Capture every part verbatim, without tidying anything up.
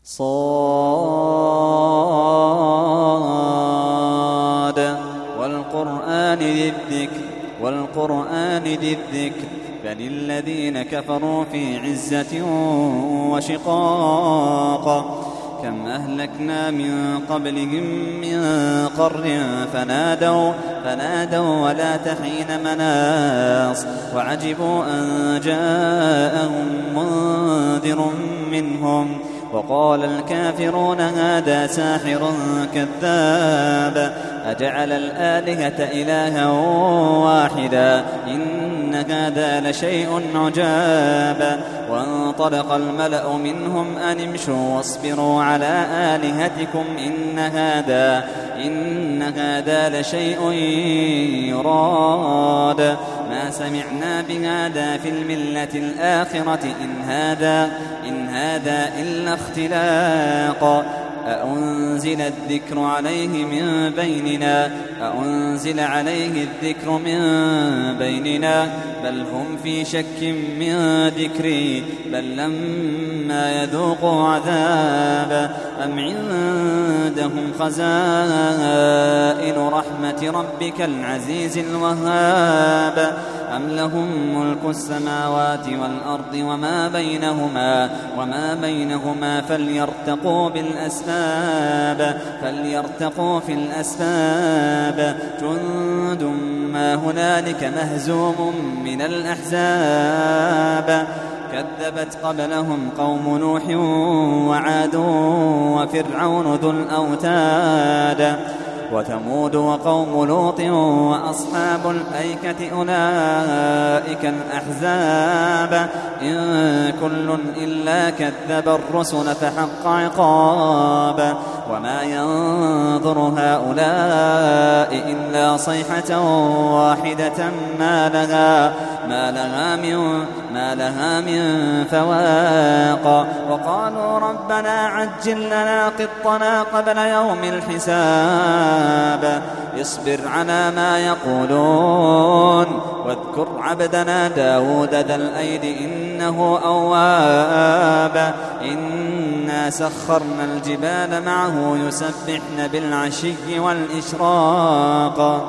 صاد والقرآن ذي الذكر والقرآن ذي الذكر بل الذين كفروا في عزة وشقاق كم أهلكنا من قبلهم من قرن فنادوا, فنادوا ولا تحين مناص وعجبوا أن جاءهم منذر منهم وقال الكافرون هذا ساحر كذاب أجعل الآلهة إلها واحدا إن هذا لشيء عجاب وانطلق الملأ منهم أن امشوا واصبروا على آلهتكم إن هذا, إن هذا لشيء يراد ما سمعنا بهذا في الملة الآخرة إن هذا, إن هذا إلا اختلاق أأنزل الذكر عليه من بيننا أأنزل عليه الذكر من بيننا بل هم في شك من ذكري بل لما يذوقوا عذاب أم عندهم خزائن رحمة ربك العزيز الوهاب أم لهم ملك السماوات والأرض وما بينهما وما بينهما فليرتقوا بالأسباب فليرتقوا في الأسباب جند ما هنالك مهزوم من الأحزاب كذبت قبلهم قوم نوح وعاد وفرعون ذو الأوتاد وثمود وقوم لوط وأصحاب الأيكة أولئك الأحزاب إن كل إلا كذب الرسل فحق عقاب وما ينظر هؤلاء إلا صيحة واحدة ما لها, ما لها, من, ما لها من فواق وقالوا ربنا عجل لنا قطنا قبل يوم الحساب اصبر على ما يقولون واذكر عبدنا داود ذا الأيد إنه أواب إنا سخرنا الجبال معه يسبحن بالعشي والإشراق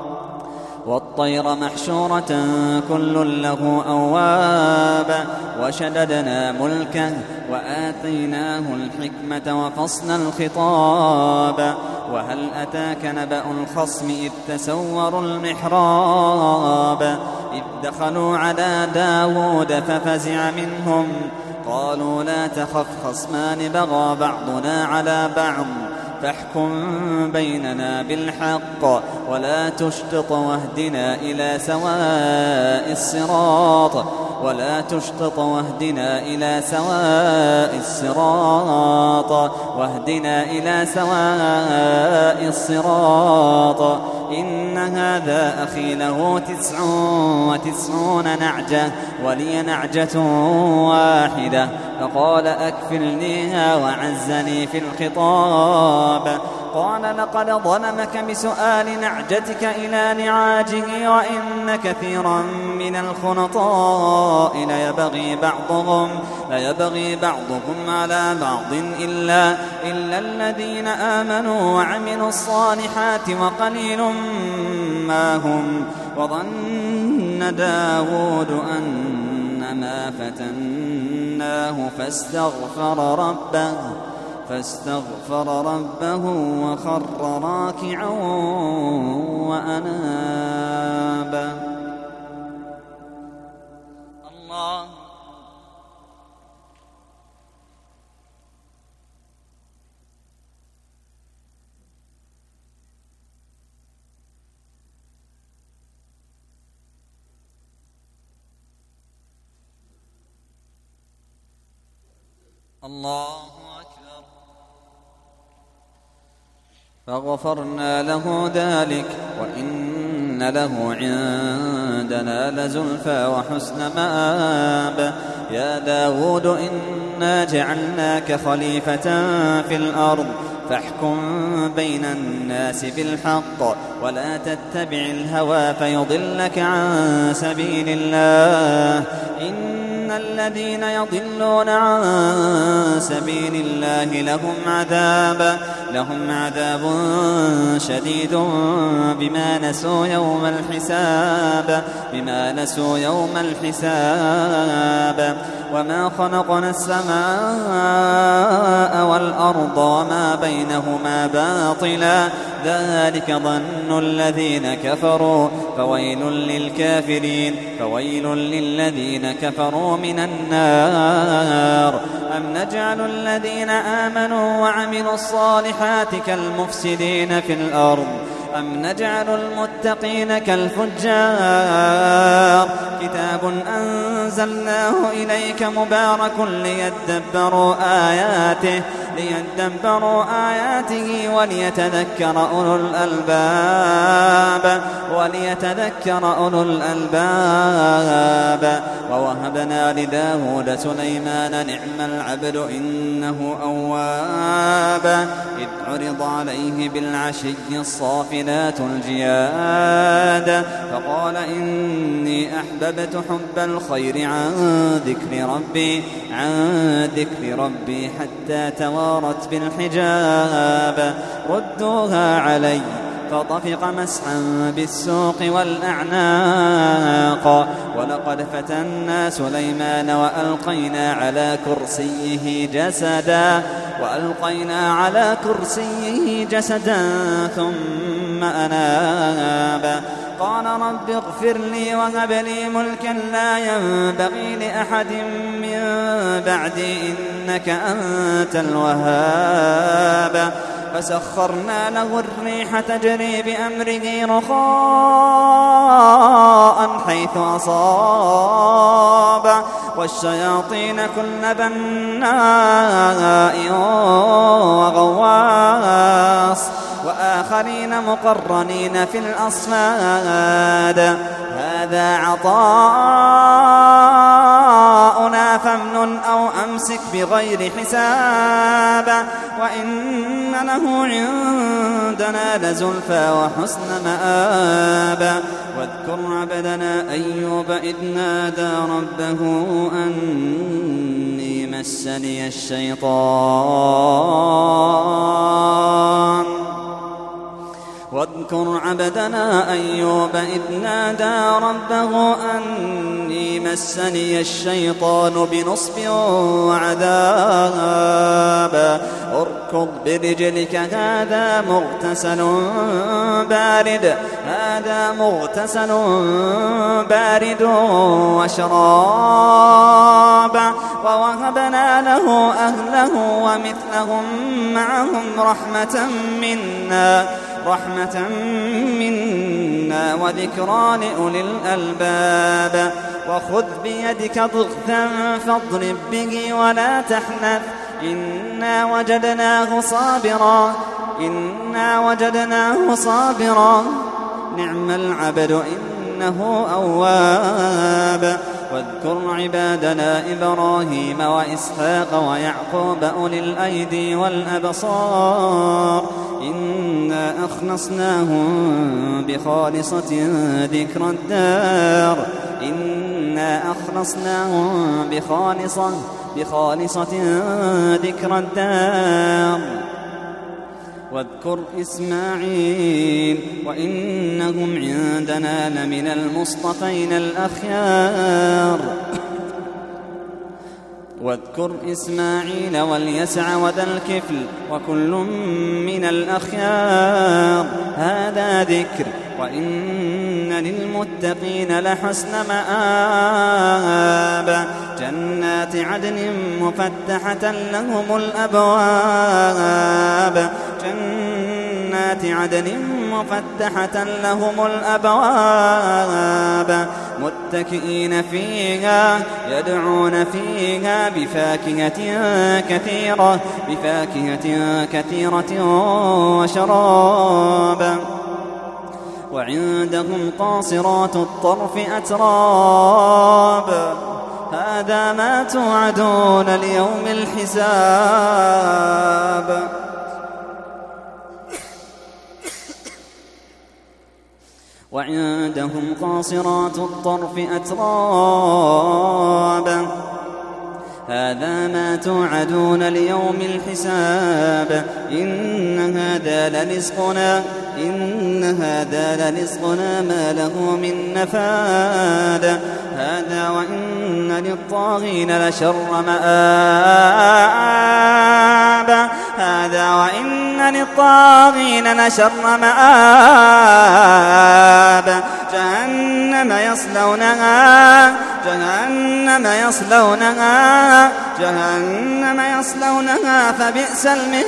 والطير محشورة كل له أواب وشددنا ملكه وآتيناه الحكمة وفصل الخطاب وهل أتاك نبأ الخصم إذ تسوروا المحراب إذ دخلوا على داود ففزع منهم قالوا لا تخف خصمان بغى بعضنا على بعض فاحكم بيننا بالحق ولا تشطط واهدنا إلى سواء الصراط ولا تشطط واهدنا إلى سواء الصراط واهدنا إلى سواء الصراط إن هذا أخي له تسع وتسعون نعجة ولي نعجة واحدة فقال أكفلنيها وعزني في الخطاب قال لقد ظلمك بسؤال نعجتك إلى نعاجه وإن كثيرا من الخنطاء ليبغي بعضهم, ليبغي بعضهم على بعض إلا, إلا الذين آمنوا وعملوا الصالحات وقليل ما هم وظن داود أنما فتناه فاستغفر ربه فاستغفر ربه وخر راكعا وأناب الله الله فغفرنا له ذلك وإن له عندنا لزلفى وحسن مآب يا داود إنا جعلناك خليفة في الأرض فاحكم بين الناس بالحق ولا تتبع الهوى فيضلك عن سبيل الله إن إن الذين يضلون عن سبيل الله لهم عذاب لهم عذاب شديد بما نسوا يوم الحساب بما نسوا يوم الحساب وما خلقنا السماء والأرض وما بينهما باطلا ذلك ظن الذين كفروا فويل للكافرين فويل للذين كفروا من النار أم نجعل الذين آمنوا وعملوا الصالحات كالمفسدين في الأرض أم نجعل المتقين كالفجار كتاب أنزلناه إليك مبارك ليدبروا آياته ليدبروا آياته وليتذكر أولو الألباب وليتذكر أولو الألباب ووهبنا لداود سليمان نعم العبد إنه أواب إذ عرض عليه بالعشي الصافنات الجياد فقال إني أحببت حب الخير عن ذكر ربي عن ذكر ربي حتى توارت بالحجاب ردوها علي فطفق مسحا بالسوق والأعناق ولقد فتنا سليمان وألقينا على كرسيه جسدا وألقينا على كرسيه جسدا ثم أناب قال رب اغفر لي وهب لي ملكا لا ينبغي لأحد من بعدي إنك أنت الوهاب فسخرنا له الريح تجري بأمره رخاء حيث أصاب والشياطين كل بناء وغواص وآخرين مقرنين في الأصفاد هذا عطاؤنا فامنن أو أمسك بغير حساب وإن له عندنا لزلفى وحسن مآب واذكر عبدنا أيوب إذ نادى ربه أني مسني الشيطان واذكر عبدنا أيوب إذ نادى ربه أني مسني الشيطان بنصب وعذاب اركض برجلك هذا مغتسل بارد هذا مغتسل بارد وشراب ووهبنا له أهله ومثلهم معهم رحمة منا رحمة منا وذكرى لأولي الألباب وخذ بيدك ضغثا فاضرب به ولا تحنث إنا وجدناه صابرا إنا وجدناه صابرا نعم العبد إنه أواب واذكر عبادنا إبراهيم وإسحاق ويعقوب أولي الأيدي والأبصار إنا أخلصناهم بخالصة ذكر الدار إنا أخلصناهم بخالصة بخالصة ذكر الدار واذكر إسماعيل وإنهم عندنا لمن المصطفين الأخيار واذكر إسماعيل واليسع وذا الكفل وكل من الأخيار هذا ذكر وإن للمتقين لحسن مآب جنات عدن مفتحة لهم الأبواب جنات عدن مفتحة لهم الأبواب متكئين فيها يدعون فيها بفاكهة كثيرة بفاكهة كثيرة وشراب وعندهم قاصرات الطرف أتراب هذا ما توعدون ليوم الحساب وعندهم قاصرات الطرف أتراب هذا ما توعدون ليوم الحساب إن هذا لرزقنا إن هذا لرزقنا ما له من نفاد هذا وإن للطاغين لشر مآب هذا وإن للطاغين لشر مآب جهنم يصلونها جهنم يصلونها جهنم يصلونها فبئس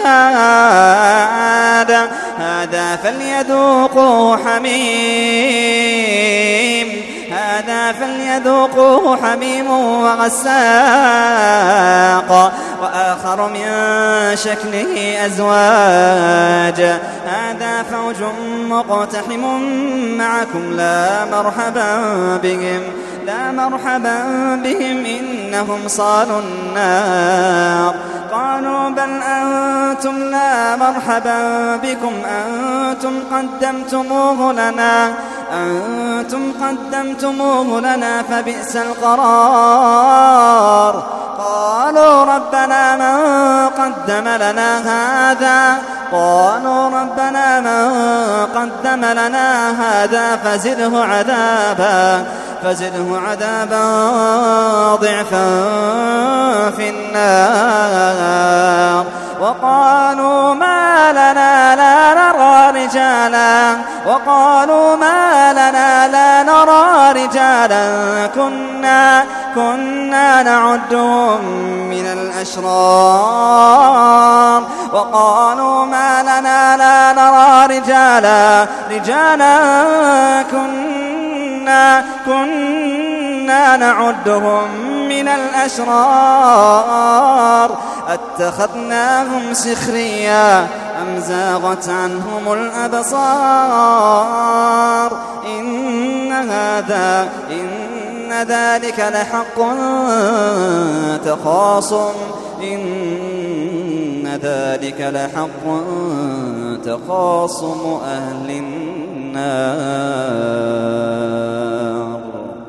المهاد هذا فليذوقوه حميم هذا فليذوقوه حميم وغساق وآخر من شكله أزواج هذا فوج مقتحم معكم لا مرحبا بهم لا مرحبا بهم إنهم صالوا النار قالوا بل أنتم لا مرحبا بكم أنتم قدمتموه لنا أنتم قدمتموه لنا فبئس القرار قالوا ربنا من قدم لنا هذا قالوا ربنا من قدم لنا هذا فزده عذابا فزده عذابا ضعفا في النار وقالوا ما لنا لا نرى رجالا وقالوا ما لنا لا نرى رجالا كنا كنا نعدهم من الأشرار وقالوا ما لنا لا نرى رجالا رجالا كنا كنا نعدهم من الأشرار أتخذناهم سخريا أم زاغت عنهم الأبصار إن هذا إن ذلك لحق تخاصم إن ذلك لحق تخاصم أهل النار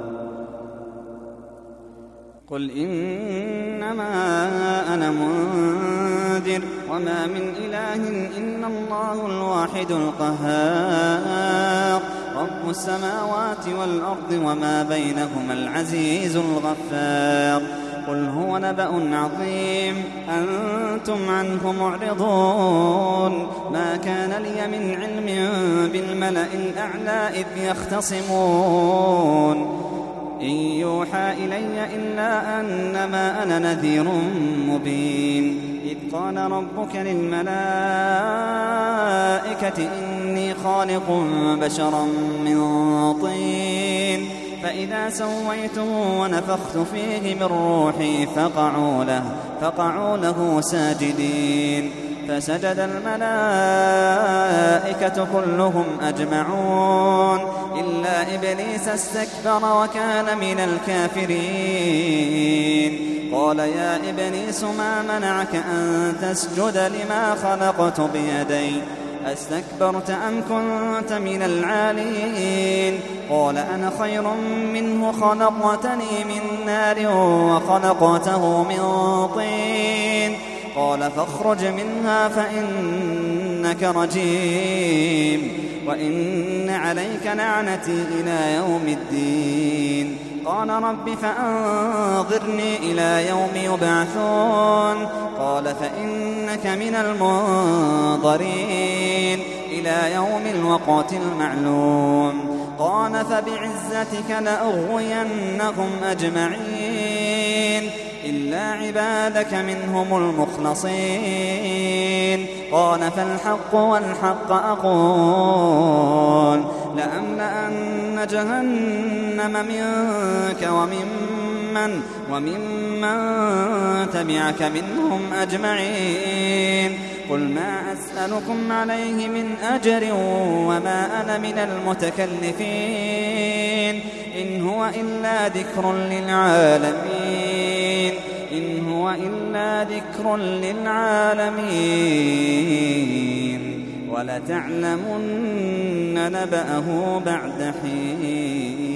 قل إنما أنا منذر وما من إله إلا الله الواحد القهار رب السماوات والأرض وما بينهما العزيز الغفار قل هو نبأ عظيم أنتم عنه معرضون ما كان لي من علم بالملأ الأعلى إذ يختصمون إن يوحى إلي إلا أنما أنا نذير مبين إذ قال ربك للملائكة إني خالق بشرا من طين فإذا سويته ونفخت فيه من روحي فقعوا له, فقعوا له ساجدين فسجد الملائكة كلهم أجمعون إلا إبليس استكبر وكان من الكافرين قال يا إبليس ما منعك أن تسجد لما خلقت بيدي أستكبرت أم كنت من العالين قال أنا خير منه خلقتني من نار وخلقته من طين قال فاخرج منها فإنك رجيم وإن عليك لعنتي إلى يوم الدين قال رب فأنظرني إلى يوم يبعثون قال فإنك من المنظرين إلى يوم الوقت المعلوم قال فبعزتك لأغوينهم أجمعين إلا عبادك منهم المخلصين قال فالحق والحق أقول لأملأن جهنم منك وممن وممن تبعك منهم أجمعين قل ما أسألكم عليه من أجر وما أنا من المتكلفين إن هو إلا ذكر للعالمين إن هو إلا ذكر للعالمين ولتعلمن نبأه بعد حين.